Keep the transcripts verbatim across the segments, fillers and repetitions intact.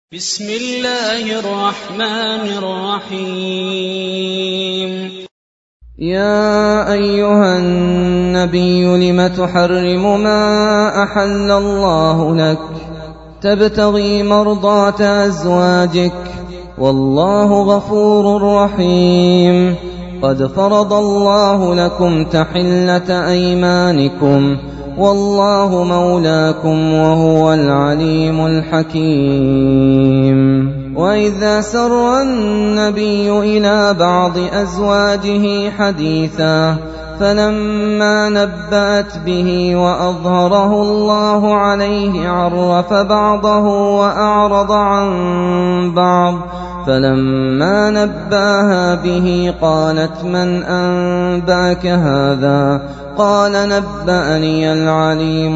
بسم الله الرحمن الرحيم. يا أيها النبي لم تحرم ما أحل الله لك تبتغي مرضات أزواجك والله غفور رحيم. قد فرض الله لكم تحلة أيمانكم والله مولاكم وهو العليم الحكيم. وإذا سر النبي إلى بعض أزواجه حديثا فلما نبأت به وأظهره الله عليه عرف بعضه وأعرض عن بعض، فلما نبأها به قالت من أنبأك هذا؟ قال نبأني العليم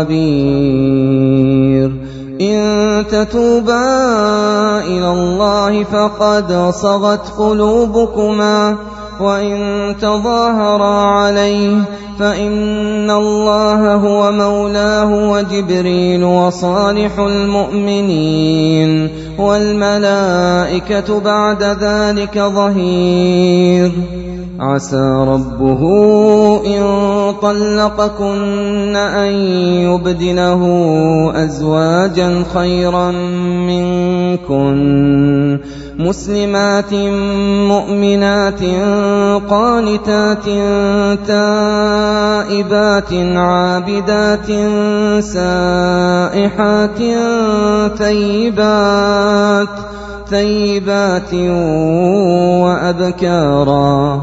الخبير. إن تتوبا إلى الله فقد صغت قلوبكما وإن تظاهرا عليه فإن الله هو مولاه وجبريل وصالح المؤمنين والملائكة بعد ذلك ظهير. عسى ربه إن طلقكن أن يبدله أزواجا خيرا منكن مسلمات مؤمنات قانتات تائبات عابدات سائحات ثيبات ثيبات وأبكارا.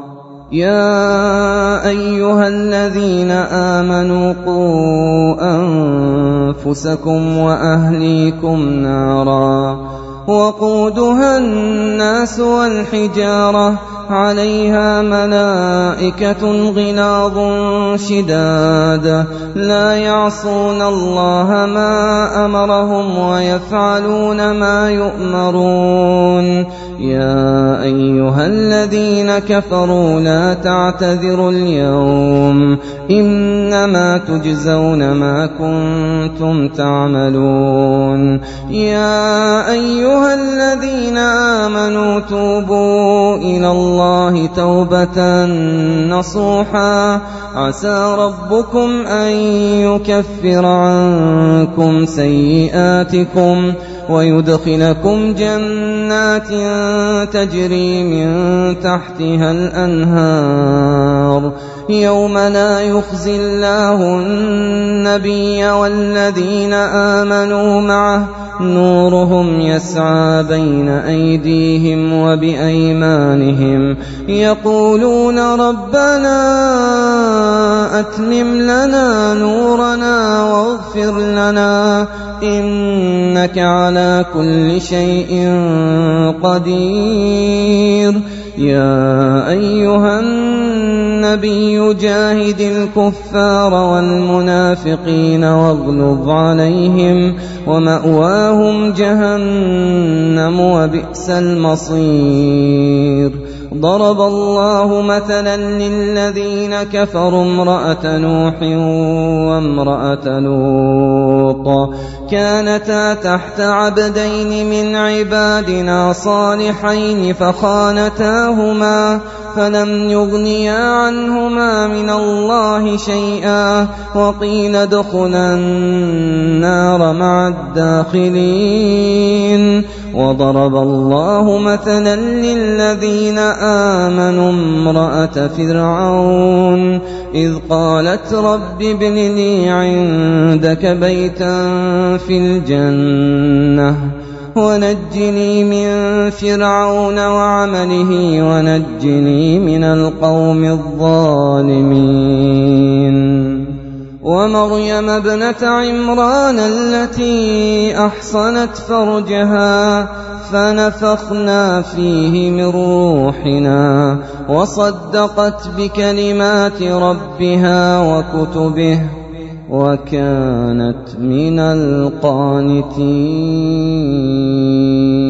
يا أيها الذين آمنوا قوا أنفسكم وأهليكم نارا وقودها الناس والحجارة عليها ملائكة غلاظ شداد لا يعصون الله ما أمرهم ويفعلون ما يؤمرون. يا أيها الذين كفروا لا تعتذروا اليوم إنما تجزون ما كنتم تعملون. يا أيها الذين آمنوا توبوا إلى الله توبة نصوحا عسى ربكم أن يكفر عنكم سيئاتكم ويدخلكم جنات تجري من تحتها الأنهار يوم لا يخزي الله النبي والذين آمنوا معه نورهم يسعى بين أيديهم وبأيمانهم يقولون ربنا أتمم لنا نورنا واغفر لنا إنك على كل شيء قدير. يا أيها النبي جاهد الكفار والمنافقين واغلظ عليهم ومأواهم جهنم وبئس المصير. ضرب الله مثلا للذين كفروا امرأة نوح وامرأة لوط كانتا تحت عبدين من عبادنا صالحين فخانتاهما فلم يغنيا عنهما من الله شيئا وقيل ادخلا النار مع الداخلين. وضرب الله مثلا للذين آمنوا امرأة فرعون إذ قالت رب ابن لي عندك بيتا في الجنة ونجني من فرعون وعمله ونجني من القوم الظالمين. ومريم ابنة عمران التي أحصنت فرجها فنفخنا فيه من روحنا وصدقت بكلمات ربها وكتبه وكانت من القانتين.